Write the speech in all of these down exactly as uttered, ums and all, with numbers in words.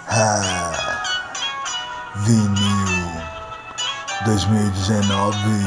Ah, Vinil dois mil e dezenove.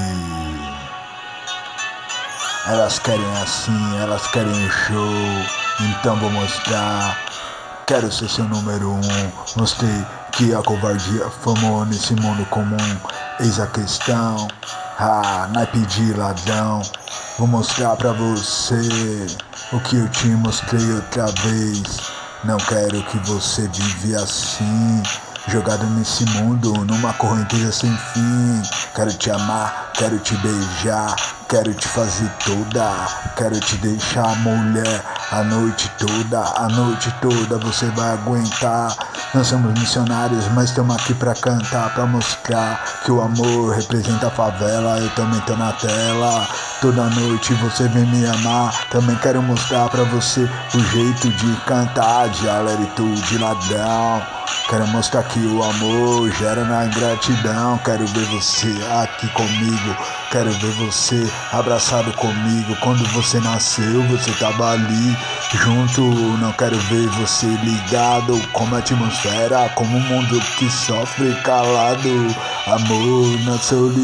Elas querem assim, elas querem show, então vou mostrar. Quero ser seu número um. Mostrei que a covardia formou nesse mundo comum. Eis a questão, ah, naipe de ladrão. Vou mostrar pra você o que eu te mostrei outra vez. Não quero que você vive assim, jogado nesse mundo, numa correnteza sem fim. Quero te amar, quero te beijar, quero te fazer toda. Quero te deixar mulher a noite toda, a noite toda você vai aguentar. Nós somos missionários, mas estamos aqui pra cantar, pra mostrar que o amor representa a favela. Eu também tô na tela, toda noite você vem me amar. Também quero mostrar pra você o jeito de cantar, de aleritude, ladrão. Quero mostrar que o amor gera na ingratidão. Quero ver você aqui comigo, quero ver você abraçado comigo. Quando você nasceu, você tava ali junto. Não quero ver você ligado como a atmosfera, como um mundo que sofre calado. Amor na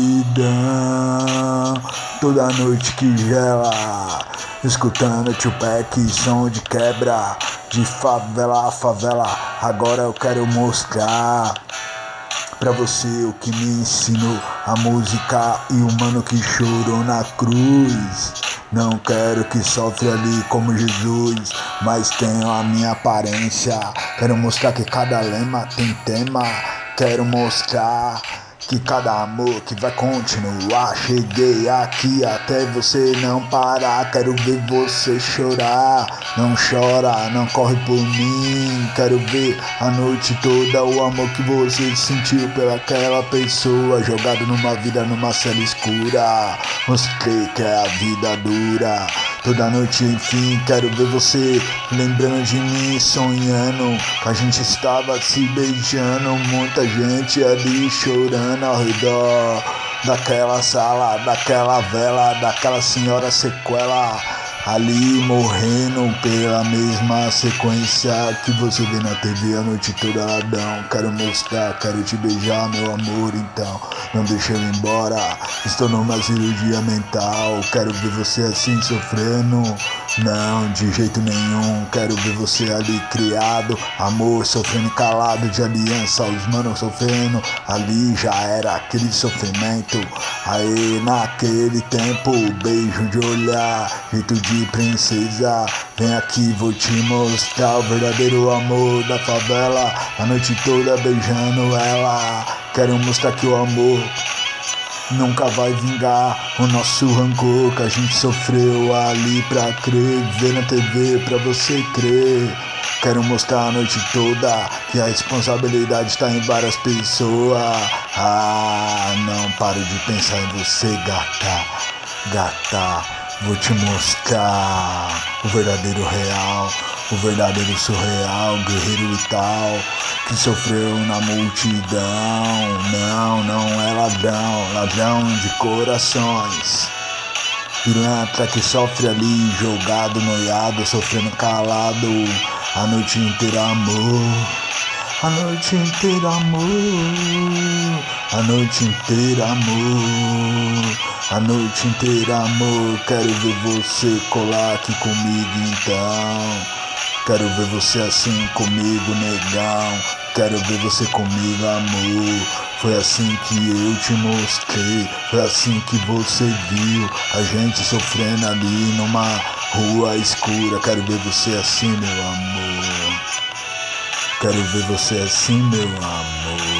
solidão, toda noite que gela, escutando Tupac, som de quebra, de favela a favela. Agora eu quero mostrar pra você o que me ensinou a música e o mano que chorou na cruz. Não quero que sofre ali como Jesus, mas tenho a minha aparência. Quero mostrar que cada lema tem tema. Quero mostrar que cada amor que vai continuar. Cheguei aqui até você não parar. Quero ver você chorar. Não chora, não corre por mim. Quero ver a noite toda o amor que você sentiu pelaquela pessoa, jogado numa vida, numa cela escura. Mostrei que é a vida dura. Toda noite, enfim, quero ver você lembrando de mim, sonhando que a gente estava se beijando. Muita gente ali chorando ao redor daquela sala, daquela vela, daquela senhora sequela ali morrendo pela mesma sequência que você vê na T V a noite toda, ladrão. Quero mostrar, quero te beijar, meu amor, então não deixa eu ir embora. Estou numa cirurgia mental, quero ver você assim sofrendo. Não, de jeito nenhum, quero ver você ali criado. Amor sofrendo calado de aliança, os manos sofrendo. Ali já era aquele sofrimento. Aí naquele tempo, beijo de olhar, jeito de princesa. Vem aqui, vou te mostrar o verdadeiro amor da favela. A noite toda beijando ela. Quero mostrar que o amor nunca vai vingar o nosso rancor que a gente sofreu ali pra crer. Ver na T V pra você crer. Quero mostrar a noite toda que a responsabilidade está em várias pessoas. Ah, não paro de pensar em você, gata, gata. Vou te mostrar o verdadeiro real, o verdadeiro surreal, guerreiro e tal, que sofreu na multidão. Não, não é ladrão, ladrão de corações. Pilantra que sofre ali, jogado, noiado, sofrendo calado. A noite inteira amor, a noite inteira amor, a noite inteira amor, a noite inteira amor. Quero ver você colar aqui comigo então. Quero ver você assim comigo, negão. Quero ver você comigo, amor. Foi assim que eu te mostrei, foi assim que você viu a gente sofrendo ali numa rua escura. Quero ver você assim, meu amor. Quero ver você assim, meu amor.